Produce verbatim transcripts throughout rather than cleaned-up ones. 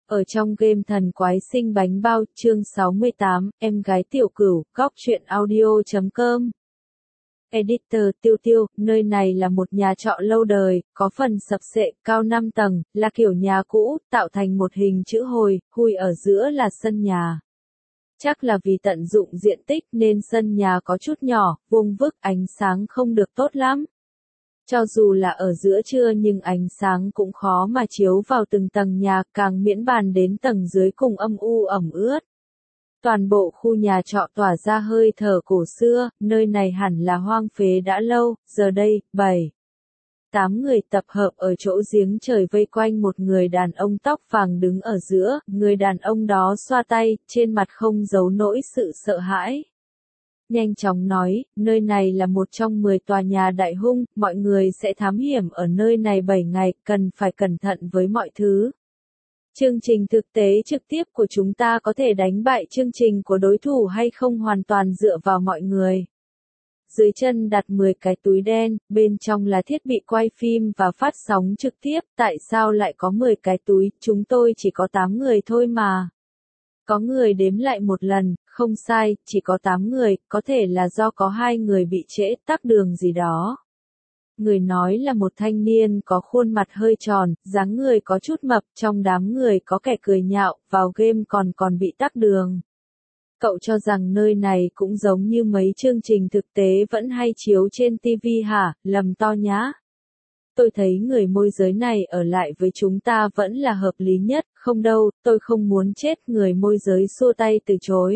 Ở trong game Thần Quái Sinh Bánh Bao, chương sáu mươi tám, em gái Tiểu Cửu, góc truyện audio chấm com. Editor Tiêu Tiêu, nơi này là một nhà trọ lâu đời, có phần sập xệ, cao năm tầng, là kiểu nhà cũ, tạo thành một hình chữ hồi, hui ở giữa là sân nhà. Chắc là vì tận dụng diện tích nên sân nhà có chút nhỏ, vuông vức, ánh sáng không được tốt lắm. Cho dù là ở giữa trưa nhưng ánh sáng cũng khó mà chiếu vào từng tầng nhà, càng miễn bàn đến tầng dưới cùng âm u ẩm ướt. Toàn bộ khu nhà trọ tỏa ra hơi thở cổ xưa, nơi này hẳn là hoang phế đã lâu, giờ đây, bảy, tám người tập hợp ở chỗ giếng trời vây quanh một người đàn ông tóc vàng đứng ở giữa, người đàn ông đó xoa tay, trên mặt không giấu nỗi sự sợ hãi. Nhanh chóng nói, nơi này là một trong mười tòa nhà đại hung, mọi người sẽ thám hiểm ở nơi này bảy ngày, cần phải cẩn thận với mọi thứ. Chương trình thực tế trực tiếp của chúng ta có thể đánh bại chương trình của đối thủ hay không hoàn toàn dựa vào mọi người. Dưới chân đặt mười cái túi đen, bên trong là thiết bị quay phim và phát sóng trực tiếp, tại sao lại có mười cái túi, chúng tôi chỉ có tám người thôi mà. Có người đếm lại một lần, không sai, chỉ có tám người, có thể là do có hai người bị trễ, tắc đường gì đó. Người nói là một thanh niên có khuôn mặt hơi tròn, dáng người có chút mập, trong đám người có kẻ cười nhạo, vào game còn còn bị tắc đường. Cậu cho rằng nơi này cũng giống như mấy chương trình thực tế vẫn hay chiếu trên ti vi hả, lầm to nhá. Tôi thấy người môi giới này ở lại với chúng ta vẫn là hợp lý nhất, không đâu, tôi không muốn chết, người môi giới xua tay từ chối.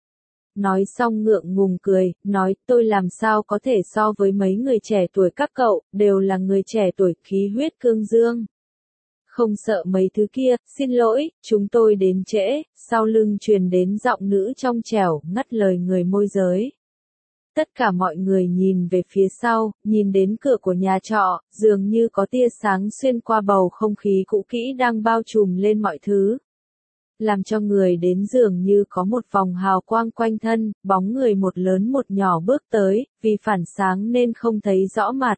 Nói xong ngượng ngùng cười, nói tôi làm sao có thể so với mấy người trẻ tuổi các cậu, đều là người trẻ tuổi khí huyết cương dương. Không sợ mấy thứ kia, xin lỗi, chúng tôi đến trễ, sau lưng truyền đến giọng nữ trong trẻo, ngắt lời người môi giới. Tất cả mọi người nhìn về phía sau, nhìn đến cửa của nhà trọ, dường như có tia sáng xuyên qua bầu không khí cũ kỹ đang bao trùm lên mọi thứ. Làm cho người đến dường như có một vòng hào quang quanh thân, bóng người một lớn một nhỏ bước tới, vì phản sáng nên không thấy rõ mặt.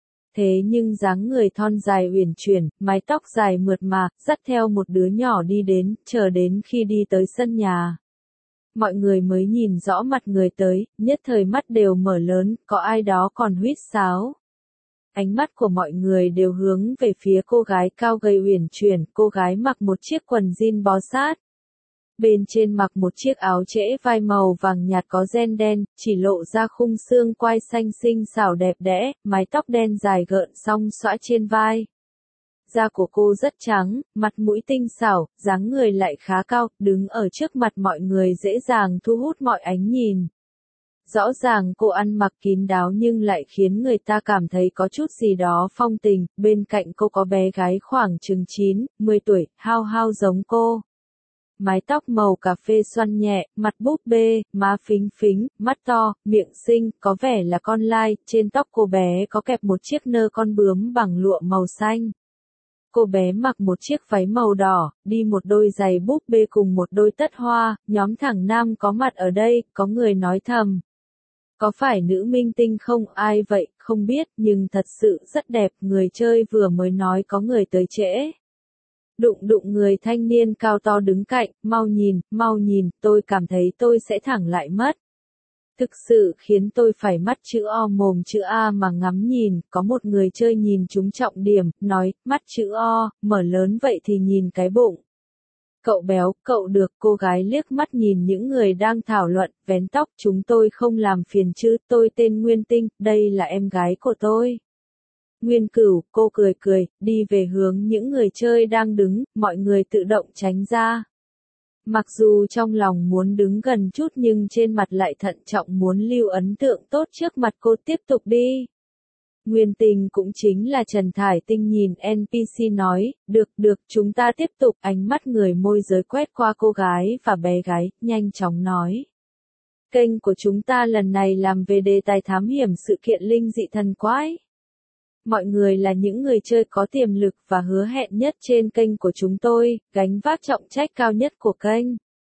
Thế nhưng dáng người thon dài uyển chuyển, mái tóc dài mượt mà, dắt theo một đứa nhỏ đi đến, chờ đến khi đi tới sân nhà. Mọi người mới nhìn rõ mặt người tới, nhất thời mắt đều mở lớn, có ai đó còn huýt sáo. Ánh mắt của mọi người đều hướng về phía cô gái cao gầy uyển chuyển, cô gái mặc một chiếc quần jean bó sát. Bên trên mặc một chiếc áo trễ vai màu vàng nhạt có ren đen, chỉ lộ ra khung xương quai xanh xinh xảo đẹp đẽ, mái tóc đen dài gợn song xõa trên vai. Da của cô rất trắng, mặt mũi tinh xảo, dáng người lại khá cao, đứng ở trước mặt mọi người dễ dàng thu hút mọi ánh nhìn. Rõ ràng cô ăn mặc kín đáo nhưng lại khiến người ta cảm thấy có chút gì đó phong tình, bên cạnh cô có bé gái khoảng chừng chín, mười tuổi, hao hao giống cô. Mái tóc màu cà phê xoăn nhẹ, mặt búp bê, má phính phính, mắt to, miệng xinh, có vẻ là con lai, trên tóc cô bé có kẹp một chiếc nơ con bướm bằng lụa màu xanh. Cô bé mặc một chiếc váy màu đỏ, đi một đôi giày búp bê cùng một đôi tất hoa, nhóm thẳng nam có mặt ở đây, có người nói thầm. Có phải nữ minh tinh không, ai vậy, không biết, nhưng thật sự rất đẹp, người chơi vừa mới nói có người tới trễ. Đụng đụng người thanh niên cao to đứng cạnh, mau nhìn, mau nhìn, tôi cảm thấy tôi sẽ thẳng lại mất. Thực sự khiến tôi phải mắt chữ O mồm chữ A mà ngắm nhìn, có một người chơi nhìn trúng trọng điểm, nói, mắt chữ O, mở lớn vậy thì nhìn cái bụng. Cậu béo, cậu được, cô gái liếc mắt nhìn những người đang thảo luận, vén tóc, chúng tôi không làm phiền chứ, tôi tên Nguyên Tinh, đây là em gái của tôi. Nguyên Cửu, cô cười cười, đi về hướng những người chơi đang đứng, mọi người tự động tránh ra. Mặc dù trong lòng muốn đứng gần chút nhưng trên mặt lại thận trọng muốn lưu ấn tượng tốt trước mặt cô, tiếp tục đi. Nguyên Tinh cũng chính là Trần Thải Tinh nhìn en pê xê nói, được được chúng ta tiếp tục, ánh mắt người môi giới quét qua cô gái và bé gái, nhanh chóng nói. Kênh của chúng ta lần này làm về đề tài thám hiểm sự kiện linh dị thần quái. Mọi người là những người chơi có tiềm lực và hứa hẹn nhất trên kênh của chúng tôi, gánh vác trọng trách cao nhất của kênh.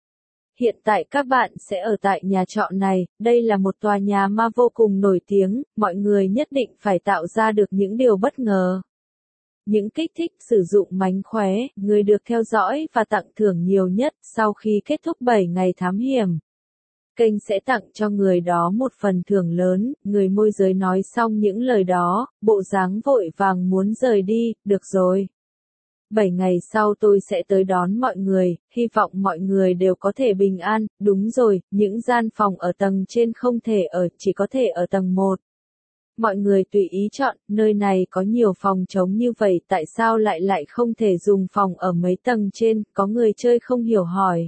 Hiện tại các bạn sẽ ở tại nhà trọ này, đây là một tòa nhà ma vô cùng nổi tiếng, mọi người nhất định phải tạo ra được những điều bất ngờ. những kích thích sử dụng mánh khóe, người được theo dõi và tặng thưởng nhiều nhất sau khi kết thúc bảy ngày thám hiểm. Kênh sẽ tặng cho người đó một phần thưởng lớn, người môi giới nói xong những lời đó, bộ dáng vội vàng muốn rời đi, được rồi. Bảy ngày sau tôi sẽ tới đón mọi người, hy vọng mọi người đều có thể bình an, đúng rồi, những gian phòng ở tầng trên không thể ở, chỉ có thể ở tầng một. Mọi người tùy ý chọn, nơi này có nhiều phòng trống như vậy tại sao lại lại không thể dùng phòng ở mấy tầng trên, có người chơi không hiểu hỏi.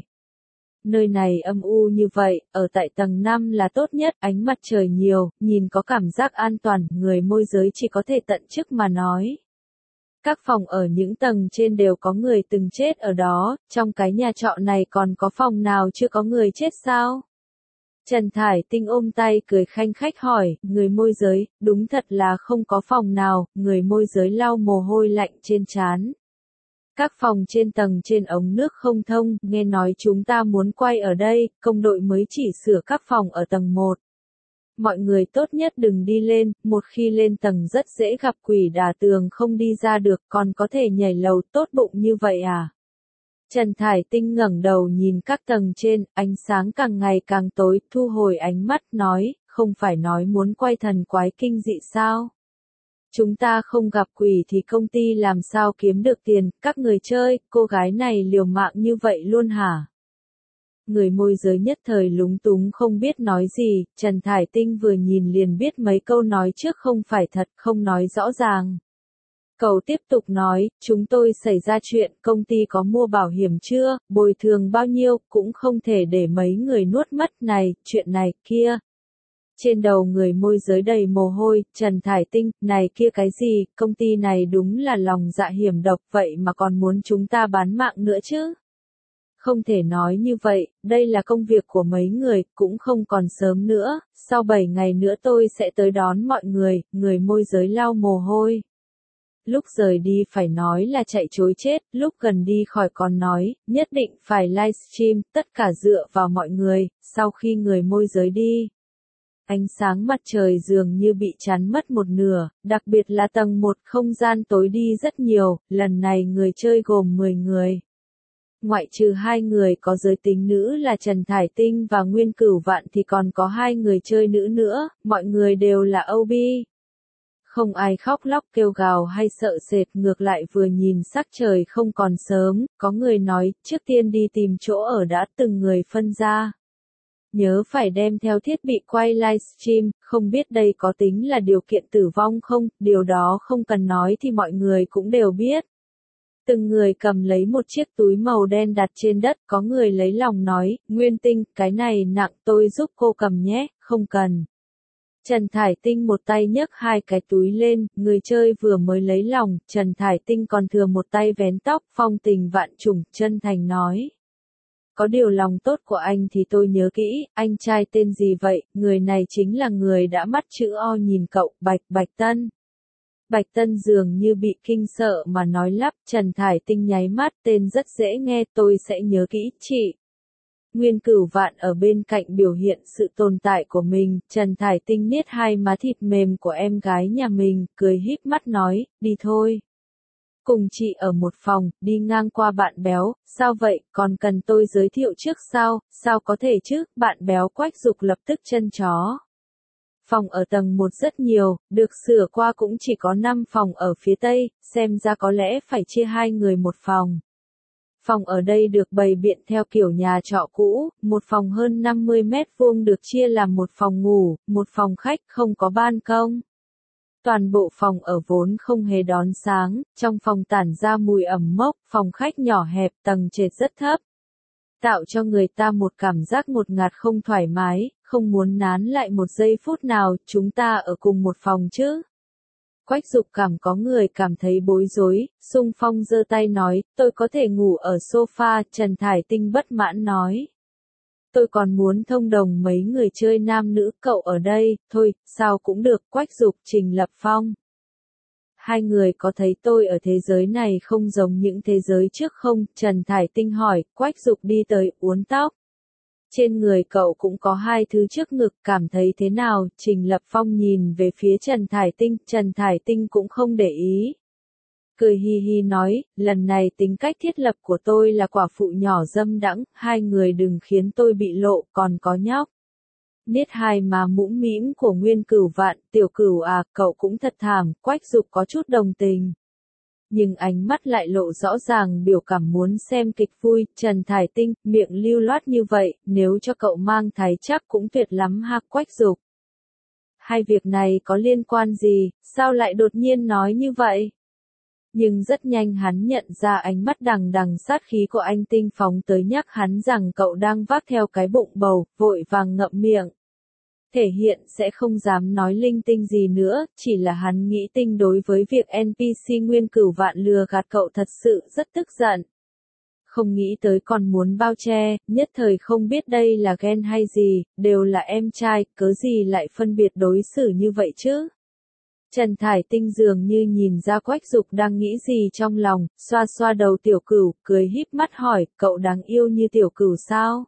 Nơi này âm u như vậy, ở tại tầng năm là tốt nhất, ánh mặt trời nhiều, nhìn có cảm giác an toàn, người môi giới chỉ có thể tận chức mà nói. Các phòng ở những tầng trên đều có người từng chết ở đó, trong cái nhà trọ này còn có phòng nào chưa có người chết sao? Trần Thải Tinh ôm tay cười khanh khách hỏi, người môi giới, đúng thật là không có phòng nào, người môi giới lau mồ hôi lạnh trên trán. Các phòng trên tầng trên ống nước không thông, nghe nói chúng ta muốn quay ở đây, công đội mới chỉ sửa các phòng ở tầng một. Mọi người tốt nhất đừng đi lên, một khi lên tầng rất dễ gặp quỷ đả tường không đi ra được, còn có thể nhảy lầu, tốt bụng như vậy à? Trần Thải Tinh ngẩng đầu nhìn các tầng trên, ánh sáng càng ngày càng tối, thu hồi ánh mắt nói, không phải nói muốn quay thần quái kinh dị sao? Chúng ta không gặp quỷ thì công ty làm sao kiếm được tiền, các người chơi, cô gái này liều mạng như vậy luôn hả? Người môi giới nhất thời lúng túng không biết nói gì, Trần Thải Tinh vừa nhìn liền biết mấy câu nói trước không phải thật, không nói rõ ràng. Cậu tiếp tục nói, chúng tôi xảy ra chuyện, công ty có mua bảo hiểm chưa, bồi thường bao nhiêu, cũng không thể để mấy người nuốt mất này, chuyện này, kia. Trên đầu người môi giới đầy mồ hôi, Trần Thải Tinh, này kia cái gì, công ty này đúng là lòng dạ hiểm độc vậy mà còn muốn chúng ta bán mạng nữa chứ. Không thể nói như vậy, đây là công việc của mấy người, cũng không còn sớm nữa, sau bảy ngày nữa tôi sẽ tới đón mọi người, người môi giới lau mồ hôi. Lúc rời đi phải nói là chạy trối chết, lúc gần đi khỏi còn nói, nhất định phải livestream, tất cả dựa vào mọi người, sau khi người môi giới đi. Ánh sáng mặt trời dường như bị chắn mất một nửa, đặc biệt là tầng một không gian tối đi rất nhiều, lần này người chơi gồm mười người. Ngoại trừ hai người có giới tính nữ là Trần Thải Tinh và Nguyên Cửu Vạn thì còn có hai người chơi nữ nữa, mọi người đều là ô bê. Không ai khóc lóc kêu gào hay sợ sệt, ngược lại vừa nhìn sắc trời không còn sớm, có người nói, trước tiên đi tìm chỗ ở đã, từng người phân ra. Nhớ phải đem theo thiết bị quay livestream, không biết đây có tính là điều kiện tử vong không, điều đó không cần nói thì mọi người cũng đều biết. Từng người cầm lấy một chiếc túi màu đen đặt trên đất, có người lấy lòng nói, Nguyên Tinh, cái này nặng tôi giúp cô cầm nhé, không cần. Trần Thải Tinh một tay nhấc hai cái túi lên, người chơi vừa mới lấy lòng, Trần Thải Tinh còn thừa một tay vén tóc, phong tình vạn trùng, chân thành nói. Có điều lòng tốt của anh thì tôi nhớ kỹ, anh trai tên gì vậy, người này chính là người đã mắt chữ O nhìn cậu, Bạch Bạch Tân. Bạch Tân dường như bị kinh sợ mà nói lắp, Trần Thải Tinh nháy mắt, tên rất dễ nghe, tôi sẽ nhớ kỹ, chị. Nguyên Cửu Vạn ở bên cạnh biểu hiện sự tồn tại của mình, Trần Thải Tinh niết hai má thịt mềm của em gái nhà mình, cười híp mắt nói, đi thôi. Cùng chị ở một phòng, đi ngang qua bạn béo, sao vậy, còn cần tôi giới thiệu trước sao, sao có thể chứ, bạn béo Quách Dục lập tức chân chó. Phòng ở tầng một rất nhiều, được sửa qua cũng chỉ có năm phòng ở phía tây, xem ra có lẽ phải chia hai người một phòng. Phòng ở đây được bày biện theo kiểu nhà trọ cũ, một phòng hơn năm mươi mét vuông được chia làm một phòng ngủ, một phòng khách không có ban công. Toàn bộ phòng ở vốn không hề đón sáng, trong phòng tản ra mùi ẩm mốc, phòng khách nhỏ hẹp, tầng trệt rất thấp. Tạo cho người ta một cảm giác ngột ngạt không thoải mái, không muốn nán lại một giây phút nào, chúng ta ở cùng một phòng chứ. Quách Dục cảm có người cảm thấy bối rối, xung phong giơ tay nói, tôi có thể ngủ ở sofa, Trần Thải Tinh bất mãn nói. Tôi còn muốn thông đồng mấy người chơi nam nữ, cậu ở đây, thôi, sao cũng được, Quách Dục, Trình Lập Phong. Hai người có thấy tôi ở thế giới này không giống những thế giới trước không? Trần Thải Tinh hỏi, Quách Dục đi tới, uốn tóc. Trên người cậu cũng có hai thứ trước ngực, cảm thấy thế nào? Trình Lập Phong nhìn về phía Trần Thải Tinh, Trần Thải Tinh cũng không để ý. cười hi hi nói, lần này tính cách thiết lập của tôi là quả phụ nhỏ dâm đãng, hai người đừng khiến tôi bị lộ, còn có nhóc. Niết hai má mũm mĩm của Nguyên Cửu Vạn, tiểu cửu à, cậu cũng thật thảm, Quách Dục có chút đồng tình. Nhưng ánh mắt lại lộ rõ ràng biểu cảm muốn xem kịch vui, Trần Thải Tinh, miệng lưu loát như vậy, nếu cho cậu mang thai chắc cũng tuyệt lắm ha Quách Dục. Hai việc này có liên quan gì, sao lại đột nhiên nói như vậy? Nhưng rất nhanh hắn nhận ra ánh mắt đằng đằng sát khí của anh Tinh phóng tới nhắc hắn rằng cậu đang vác theo cái bụng bầu, vội vàng ngậm miệng. Thể hiện sẽ không dám nói linh tinh gì nữa, chỉ là hắn nghĩ Tinh đối với việc en pê xê Nguyên Cửu Vạn lừa gạt cậu thật sự rất tức giận. Không nghĩ tới còn muốn bao che, nhất thời không biết đây là ghen hay gì, đều là em trai, cớ gì lại phân biệt đối xử như vậy chứ? Trần Thải Tinh dường như nhìn ra Quách Dục đang nghĩ gì trong lòng, xoa xoa đầu tiểu cửu, cười híp mắt hỏi, cậu đáng yêu như tiểu cửu sao?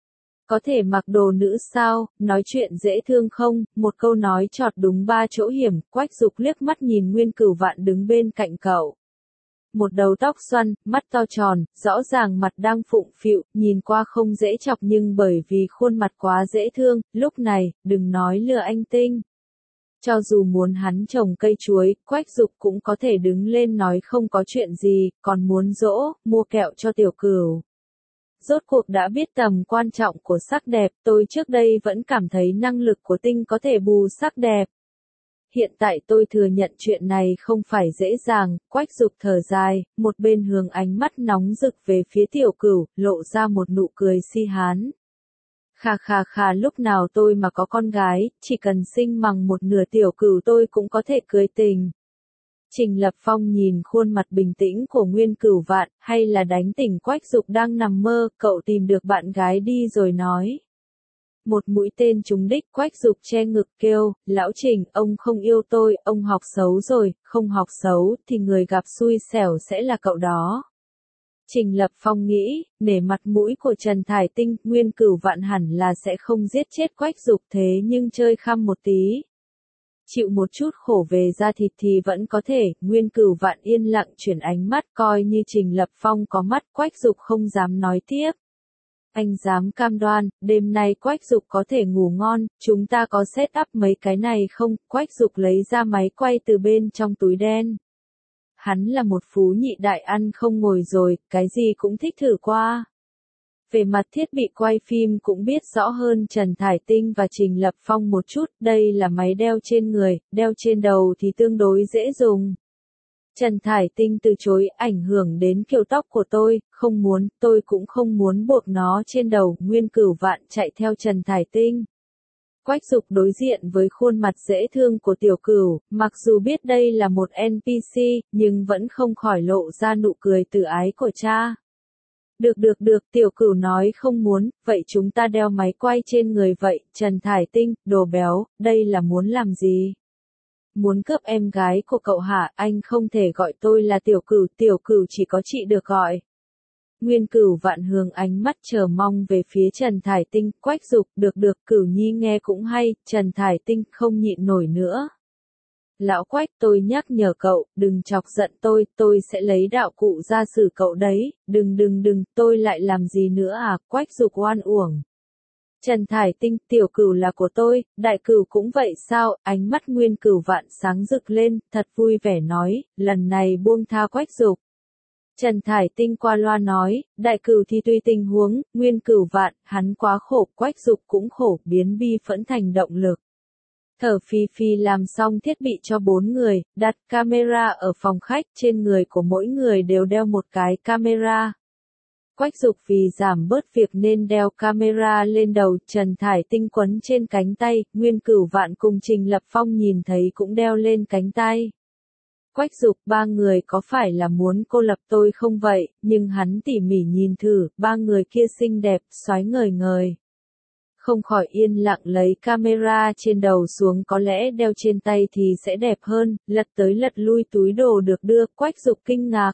Có thể mặc đồ nữ sao, nói chuyện dễ thương không, một câu nói chọt đúng ba chỗ hiểm, Quách Dục liếc mắt nhìn Nguyên Cửu Vạn đứng bên cạnh cậu. Một đầu tóc xoăn, mắt to tròn, rõ ràng mặt đang phụng phịu, nhìn qua không dễ chọc nhưng bởi vì khuôn mặt quá dễ thương, lúc này, đừng nói lừa anh Tinh. Cho dù muốn hắn trồng cây chuối, Quách Dục cũng có thể đứng lên nói không có chuyện gì, còn muốn dỗ, mua kẹo cho tiểu cửu. Rốt cuộc đã biết tầm quan trọng của sắc đẹp, tôi trước đây vẫn cảm thấy năng lực của Tinh có thể bù sắc đẹp. Hiện tại tôi thừa nhận chuyện này không phải dễ dàng, Quách Dục thở dài, một bên hướng ánh mắt nóng rực về phía tiểu cửu, lộ ra một nụ cười si hán. Khà khà khà lúc nào tôi mà có con gái, chỉ cần sinh bằng một nửa tiểu cửu tôi cũng có thể cưới tình. Trình Lập Phong nhìn khuôn mặt bình tĩnh của Nguyên Cửu Vạn, hay là đánh tỉnh Quách Dục đang nằm mơ, cậu tìm được bạn gái đi rồi nói. Một mũi tên trúng đích, Quách Dục che ngực kêu, lão Trình, ông không yêu tôi, ông học xấu rồi, không học xấu, thì người gặp xui xẻo sẽ là cậu đó. Trình Lập Phong nghĩ, nể mặt mũi của Trần Thải Tinh, Nguyên Cửu Vạn hẳn là sẽ không giết chết Quách Dục thế nhưng chơi khăm một tí. Chịu một chút khổ về da thịt thì vẫn có thể, Nguyên Cửu Vạn yên lặng chuyển ánh mắt coi như Trình Lập Phong có mắt, Quách Dục không dám nói tiếp. Anh dám cam đoan, đêm nay Quách Dục có thể ngủ ngon, chúng ta có set up mấy cái này không? Quách Dục lấy ra máy quay từ bên trong túi đen. Hắn là một phú nhị đại ăn không ngồi rồi, cái gì cũng thích thử qua. Về mặt thiết bị quay phim cũng biết rõ hơn Trần Thải Tinh và Trình Lập Phong một chút, đây là máy đeo trên người, đeo trên đầu thì tương đối dễ dùng. Trần Thải Tinh từ chối, ảnh hưởng đến kiểu tóc của tôi, không muốn, tôi cũng không muốn buộc nó trên đầu, Nguyên Cửu Vạn chạy theo Trần Thải Tinh. Quách Dục đối diện với khuôn mặt dễ thương của tiểu cửu, mặc dù biết đây là một en pê xê, nhưng vẫn không khỏi lộ ra nụ cười tự ái của cha. Được được được, tiểu cửu nói không muốn, vậy chúng ta đeo máy quay trên người vậy, Trần Thải Tinh, đồ béo, đây là muốn làm gì? Muốn cướp em gái của cậu hả, anh không thể gọi tôi là tiểu cửu, tiểu cửu chỉ có chị được gọi. Nguyên Cửu Vạn hướng ánh mắt chờ mong về phía Trần Thải Tinh, Quách Dục, được được, Cửu Nhi nghe cũng hay, Trần Thải Tinh không nhịn nổi nữa. Lão Quách, tôi nhắc nhở cậu, đừng chọc giận tôi, tôi sẽ lấy đạo cụ ra xử cậu đấy, đừng đừng đừng, tôi lại làm gì nữa à, Quách Dục oan uổng. Trần Thải Tinh, tiểu cửu là của tôi, đại cửu cũng vậy sao, ánh mắt Nguyên Cửu Vạn sáng rực lên, thật vui vẻ nói, lần này buông tha Quách Dục. Trần Thải Tinh qua loa nói, đại cửu thì tùy tình huống, Nguyên Cửu Vạn, hắn quá khổ, Quách Dục cũng khổ, biến bi phẫn thành động lực. Thở phì phì làm xong thiết bị cho bốn người, đặt camera ở phòng khách, trên người của mỗi người đều đeo một cái camera. Quách Dục vì giảm bớt việc nên đeo camera lên đầu, Trần Thải Tinh quấn trên cánh tay, Nguyên Cửu Vạn cùng Trình Lập Phong nhìn thấy cũng đeo lên cánh tay. Quách Dục, ba người có phải là muốn cô lập tôi không vậy, nhưng hắn tỉ mỉ nhìn thử, ba người kia xinh đẹp, xoái ngời ngời. Không khỏi yên lặng lấy camera trên đầu xuống, có lẽ đeo trên tay thì sẽ đẹp hơn, lật tới lật lui túi đồ được đưa, Quách Dục kinh ngạc.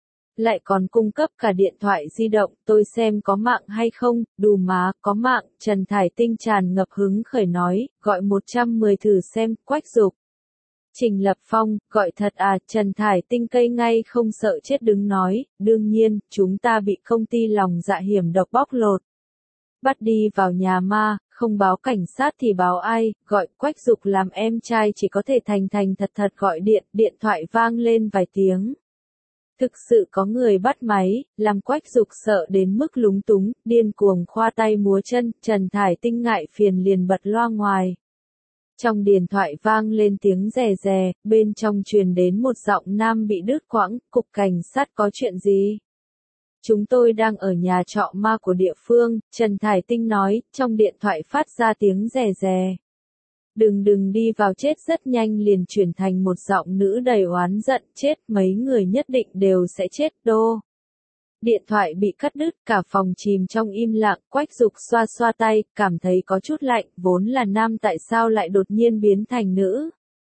Lại còn cung cấp cả điện thoại di động, tôi xem có mạng hay không, đù má, có mạng, Trần Thải Tinh tràn ngập hứng khởi nói, gọi một trăm mười thử xem, Quách Dục. Trình Lập Phong, gọi thật à, Trần Thải Tinh cây ngay không sợ chết đứng nói, đương nhiên, chúng ta bị công ty lòng dạ hiểm độc bóc lột. Bắt đi vào nhà ma, không báo cảnh sát thì báo ai, gọi Quách Dục làm em trai chỉ có thể thành thành thật thật gọi điện, điện thoại vang lên vài tiếng. Thực sự có người bắt máy, làm Quách Dục sợ đến mức lúng túng, điên cuồng khoa tay múa chân, Trần Thải Tinh ngại phiền liền bật loa ngoài. Trong điện thoại vang lên tiếng rè rè, bên trong truyền đến một giọng nam bị đứt quãng, cục cảnh sát có chuyện gì? Chúng tôi đang ở nhà trọ ma của địa phương, Trần Thải Tinh nói, trong điện thoại phát ra tiếng rè rè. Đừng đừng đi vào chết rất nhanh liền chuyển thành một giọng nữ đầy oán giận, chết mấy người nhất định đều sẽ chết đô. Điện thoại bị cắt đứt, cả phòng chìm trong im lặng, Quách Dục xoa xoa tay, cảm thấy có chút lạnh, vốn là nam tại sao lại đột nhiên biến thành nữ.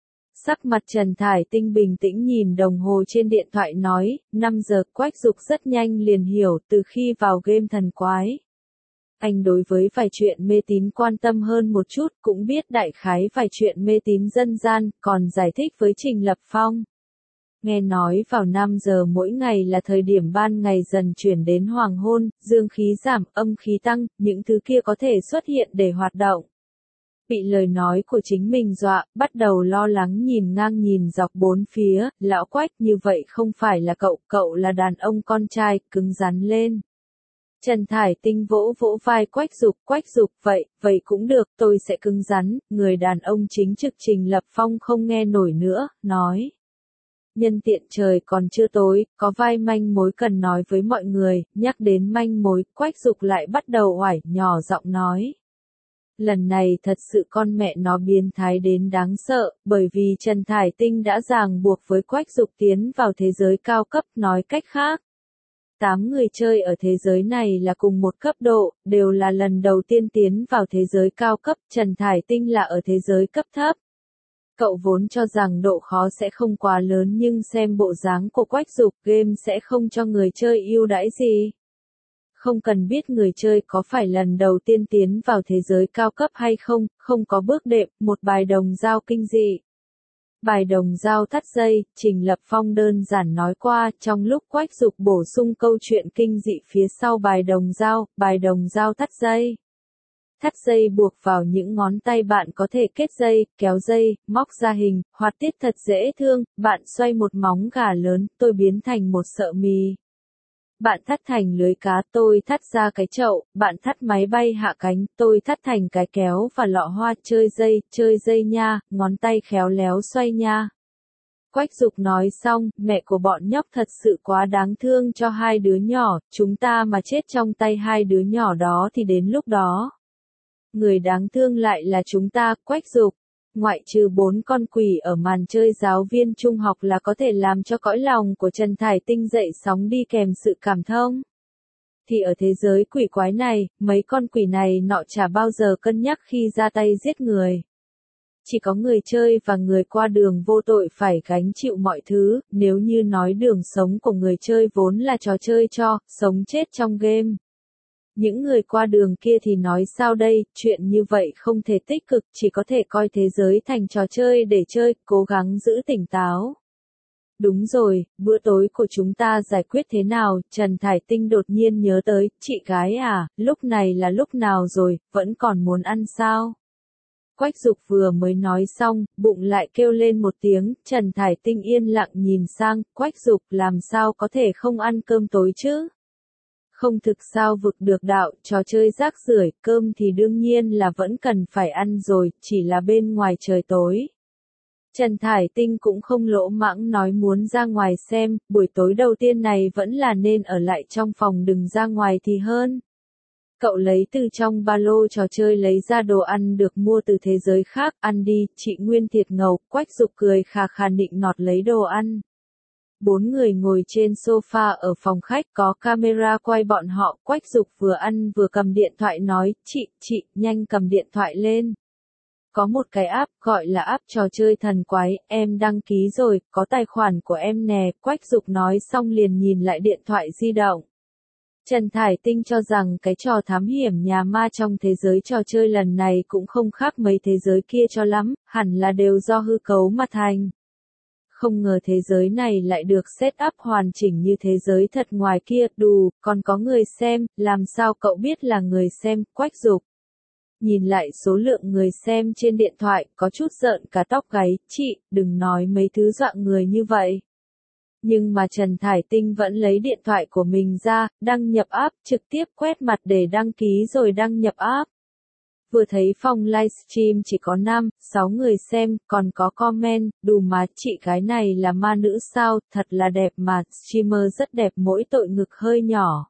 Sắc mặt Trần Thải Tinh bình tĩnh nhìn đồng hồ trên điện thoại nói, năm giờ, Quách Dục rất nhanh liền hiểu, từ khi vào game thần quái. Anh đối với vài chuyện mê tín quan tâm hơn một chút, cũng biết đại khái vài chuyện mê tín dân gian, còn giải thích với Trình Lập Phong. Nghe nói vào năm giờ mỗi ngày là thời điểm ban ngày dần chuyển đến hoàng hôn, dương khí giảm, âm khí tăng, những thứ kia có thể xuất hiện để hoạt động. Bị lời nói của chính mình dọa, bắt đầu lo lắng nhìn ngang nhìn dọc bốn phía, lão Quách như vậy không phải là cậu, cậu là đàn ông con trai, cứng rắn lên. Trần Thải Tinh vỗ vỗ vai Quách Dục, Quách Dục vậy, vậy cũng được, tôi sẽ cứng rắn, người đàn ông chính trực Trình Lập Phong không nghe nổi nữa, nói. Nhân tiện trời còn chưa tối, có vài manh mối cần nói với mọi người, nhắc đến manh mối, Quách Dục lại bắt đầu oải, nhỏ giọng nói. Lần này thật sự con mẹ nó biến thái đến đáng sợ, bởi vì Trần Thải Tinh đã ràng buộc với Quách Dục tiến vào thế giới cao cấp, nói cách khác. Tám người chơi ở thế giới này là cùng một cấp độ, đều là lần đầu tiên tiến vào thế giới cao cấp, Trần Thải Tinh là ở thế giới cấp thấp. Cậu vốn cho rằng độ khó sẽ không quá lớn nhưng xem bộ dáng của Quách Dục, game sẽ không cho người chơi ưu đãi gì. Không cần biết người chơi có phải lần đầu tiên tiến vào thế giới cao cấp hay không, không có bước đệm, một bài đồng dao kinh dị. Bài đồng dao thắt dây, Trình Lập Phong đơn giản nói qua, trong lúc Quách Dục bổ sung câu chuyện kinh dị phía sau bài đồng dao, bài đồng dao thắt dây. Thắt dây buộc vào những ngón tay bạn có thể kết dây, kéo dây, móc ra hình, hoạt tiết thật dễ thương, bạn xoay một móng gà lớn, tôi biến thành một sợi mì. Bạn thắt thành lưới cá, tôi thắt ra cái chậu, bạn thắt máy bay hạ cánh, tôi thắt thành cái kéo và lọ hoa, chơi dây, chơi dây nha, ngón tay khéo léo xoay nha. Quách Dục nói xong, mẹ của bọn nhóc thật sự quá đáng thương cho hai đứa nhỏ, chúng ta mà chết trong tay hai đứa nhỏ đó thì đến lúc đó. Người đáng thương lại là chúng ta, Quách Dục. Ngoại trừ bốn con quỷ ở màn chơi giáo viên trung học là có thể làm cho cõi lòng của Trần Thải Tinh dậy sóng đi kèm sự cảm thông. Thì ở thế giới quỷ quái này, mấy con quỷ này nọ chả bao giờ cân nhắc khi ra tay giết người. Chỉ có người chơi và người qua đường vô tội phải gánh chịu mọi thứ, nếu như nói đường sống của người chơi vốn là trò chơi cho, sống chết trong game. Những người qua đường kia thì nói sao đây, chuyện như vậy không thể tích cực, chỉ có thể coi thế giới thành trò chơi để chơi, cố gắng giữ tỉnh táo. Đúng rồi, bữa tối của chúng ta giải quyết thế nào, Trần Thải Tinh đột nhiên nhớ tới, chị gái à, lúc này là lúc nào rồi, vẫn còn muốn ăn sao? Quách Dục vừa mới nói xong, bụng lại kêu lên một tiếng, Trần Thải Tinh yên lặng nhìn sang, Quách Dục làm sao có thể không ăn cơm tối chứ? Không thực sao vực được đạo, trò chơi rác rưởi, cơm thì đương nhiên là vẫn cần phải ăn rồi, chỉ là bên ngoài trời tối. Trần Thải Tinh cũng không lỗ mãng nói muốn ra ngoài xem, buổi tối đầu tiên này vẫn là nên ở lại trong phòng đừng ra ngoài thì hơn. Cậu lấy từ trong ba lô trò chơi lấy ra đồ ăn được mua từ thế giới khác, ăn đi, chị Nguyên thiệt ngầu, Quách Dục cười khà khà nịnh nọt lấy đồ ăn. Bốn người ngồi trên sofa ở phòng khách có camera quay bọn họ, Quách Dục vừa ăn vừa cầm điện thoại nói, chị, chị, nhanh cầm điện thoại lên. Có một cái app, gọi là app trò chơi thần quái, em đăng ký rồi, có tài khoản của em nè, Quách Dục nói xong liền nhìn lại điện thoại di động. Trần Thải Tinh cho rằng cái trò thám hiểm nhà ma trong thế giới trò chơi lần này cũng không khác mấy thế giới kia cho lắm, hẳn là đều do hư cấu mà thành. Không ngờ thế giới này lại được set up hoàn chỉnh như thế giới thật ngoài kia, đù, còn có người xem, làm sao cậu biết là người xem, Quách Dục. Nhìn lại số lượng người xem trên điện thoại, có chút rợn cả tóc gáy, chị, đừng nói mấy thứ dọa người như vậy. Nhưng mà Trần Thải Tinh vẫn lấy điện thoại của mình ra, đăng nhập app, trực tiếp quét mặt để đăng ký rồi đăng nhập app. Vừa thấy phòng livestream chỉ có năm, sáu người xem, còn có comment, đù má, chị gái này là ma nữ sao, thật là đẹp mà, streamer rất đẹp mỗi tội ngực hơi nhỏ.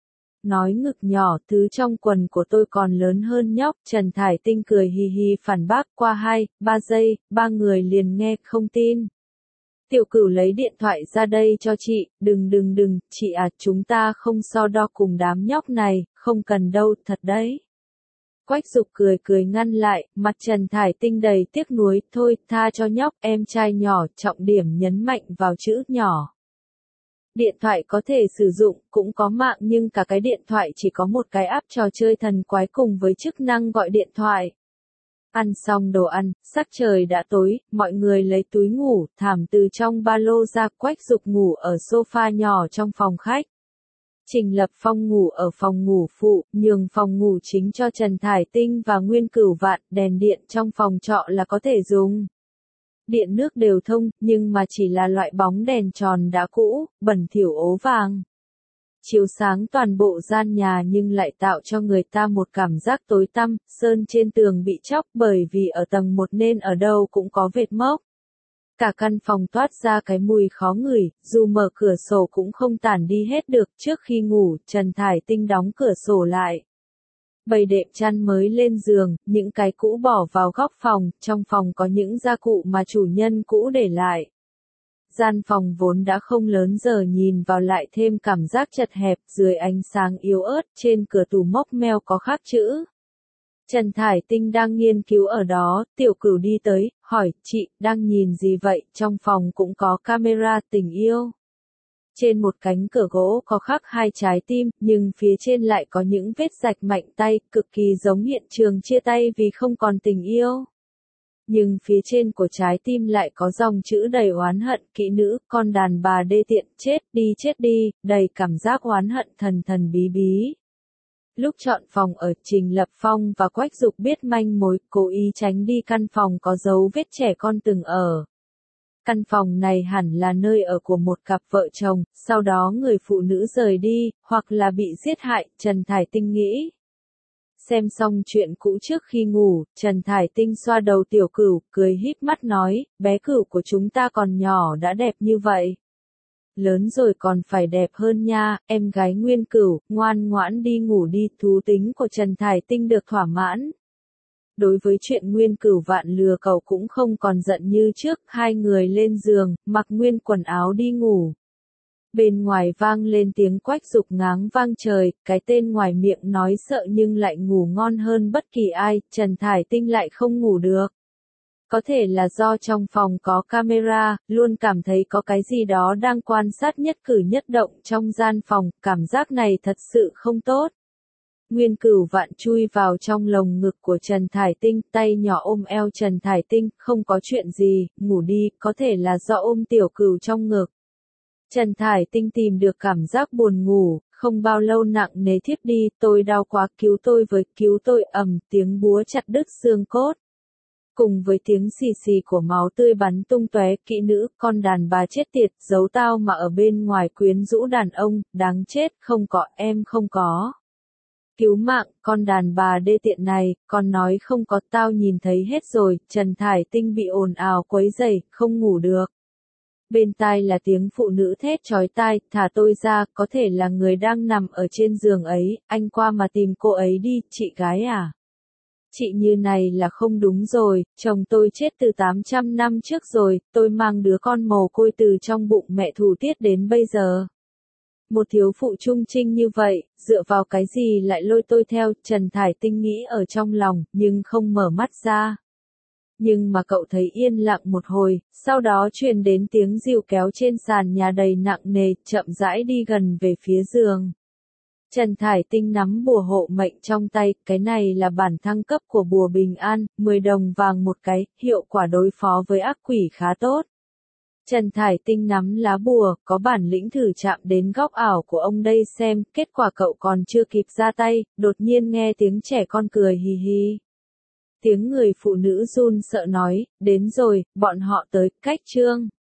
Nói ngực nhỏ, thứ trong quần của tôi còn lớn hơn nhóc, Trần Thải Tinh cười hì hì phản bác qua hai, ba giây, ba người liền nghe không tin. Tiểu Cửu lấy điện thoại ra đây cho chị, đừng đừng đừng, chị à, chúng ta không so đo cùng đám nhóc này, không cần đâu, thật đấy. Quách Dục cười cười ngăn lại, mặt Trần Thải Tinh đầy tiếc nuối, thôi, tha cho nhóc, em trai nhỏ, trọng điểm nhấn mạnh vào chữ nhỏ. Điện thoại có thể sử dụng, cũng có mạng nhưng cả cái điện thoại chỉ có một cái app trò chơi thần quái cùng với chức năng gọi điện thoại. Ăn xong đồ ăn, sắc trời đã tối, mọi người lấy túi ngủ, thảm từ trong ba lô ra, Quách Dục ngủ ở sofa nhỏ trong phòng khách. Trình Lập Phong ngủ ở phòng ngủ phụ, nhường phòng ngủ chính cho Trần Thải Tinh và Nguyên Cửu Vạn, đèn điện trong phòng trọ là có thể dùng. Điện nước đều thông, nhưng mà chỉ là loại bóng đèn tròn đã cũ, bẩn thỉu ố vàng. Chiếu sáng toàn bộ gian nhà nhưng lại tạo cho người ta một cảm giác tối tăm, sơn trên tường bị chóc bởi vì ở tầng một nên ở đâu cũng có vệt mốc. Cả căn phòng toát ra cái mùi khó ngửi, dù mở cửa sổ cũng không tản đi hết được. Trước khi ngủ, Trần Thải Tinh đóng cửa sổ lại. Bày đệm chăn mới lên giường, những cái cũ bỏ vào góc phòng, trong phòng có những gia cụ mà chủ nhân cũ để lại. Gian phòng vốn đã không lớn giờ nhìn vào lại thêm cảm giác chật hẹp, dưới ánh sáng yếu ớt, trên cửa tủ móc meo có khắc chữ. Trần Thải Tinh đang nghiên cứu ở đó, Tiểu Cửu đi tới, hỏi, chị, đang nhìn gì vậy, trong phòng cũng có camera tình yêu. Trên một cánh cửa gỗ có khắc hai trái tim, nhưng phía trên lại có những vết rạch mạnh tay, cực kỳ giống hiện trường chia tay vì không còn tình yêu. Nhưng phía trên của trái tim lại có dòng chữ đầy oán hận, kỹ nữ, con đàn bà đê tiện, chết đi chết đi, đầy cảm giác oán hận thần thần bí bí. Lúc chọn phòng ở, Trình Lập Phong và Quách Dục biết manh mối, cố ý tránh đi căn phòng có dấu vết trẻ con từng ở. Căn phòng này hẳn là nơi ở của một cặp vợ chồng, sau đó người phụ nữ rời đi, hoặc là bị giết hại, Trần Thải Tinh nghĩ. Xem xong chuyện cũ trước khi ngủ, Trần Thải Tinh xoa đầu Tiểu Cửu, cười híp mắt nói, bé Cửu của chúng ta còn nhỏ đã đẹp như vậy. Lớn rồi còn phải đẹp hơn nha, em gái Nguyên Cửu, ngoan ngoãn đi ngủ đi, thú tính của Trần Thải Tinh được thỏa mãn. Đối với chuyện Nguyên Cửu Vạn lừa cậu cũng không còn giận như trước, hai người lên giường, mặc nguyên quần áo đi ngủ. Bên ngoài vang lên tiếng Quách Dục ngáng vang trời, cái tên ngoài miệng nói sợ nhưng lại ngủ ngon hơn bất kỳ ai, Trần Thải Tinh lại không ngủ được. Có thể là do trong phòng có camera, luôn cảm thấy có cái gì đó đang quan sát nhất cử nhất động trong gian phòng, cảm giác này thật sự không tốt. Nguyên Cửu Vạn chui vào trong lồng ngực của Trần Thải Tinh, tay nhỏ ôm eo Trần Thải Tinh, không có chuyện gì, ngủ đi, có thể là do ôm Tiểu Cửu trong ngực. Trần Thải Tinh tìm được cảm giác buồn ngủ, không bao lâu nặng nề thiếp đi, tôi đau quá, cứu tôi với, cứu tôi, ầm, tiếng búa chặt đứt xương cốt. Cùng với tiếng xì xì của máu tươi bắn tung tóe, kỹ nữ, con đàn bà chết tiệt, giấu tao mà ở bên ngoài quyến rũ đàn ông, đáng chết, không có, em không có. Cứu mạng, con đàn bà đê tiện này, con nói không có, tao nhìn thấy hết rồi, Trần Thải Tinh bị ồn ào quấy rầy, không ngủ được. Bên tai là tiếng phụ nữ thét chói tai, thả tôi ra, có thể là người đang nằm ở trên giường ấy, anh qua mà tìm cô ấy đi, chị gái à. Chị như này là không đúng rồi, chồng tôi chết từ tám trăm năm trước rồi, tôi mang đứa con mồ côi từ trong bụng mẹ thủ tiết đến bây giờ. Một thiếu phụ trung trinh như vậy, dựa vào cái gì lại lôi tôi theo, Trần Thải Tinh nghĩ ở trong lòng, nhưng không mở mắt ra. Nhưng mà cậu thấy yên lặng một hồi, sau đó truyền đến tiếng dìu kéo trên sàn nhà đầy nặng nề, chậm rãi đi gần về phía giường. Trần Thải Tinh nắm bùa hộ mệnh trong tay, cái này là bản thăng cấp của bùa bình an, mười đồng vàng một cái, hiệu quả đối phó với ác quỷ khá tốt. Trần Thải Tinh nắm lá bùa, có bản lĩnh thử chạm đến góc ảo của ông đây xem, kết quả cậu còn chưa kịp ra tay, đột nhiên nghe tiếng trẻ con cười hì hì. Tiếng người phụ nữ run sợ nói, đến rồi, bọn họ tới, cách trương.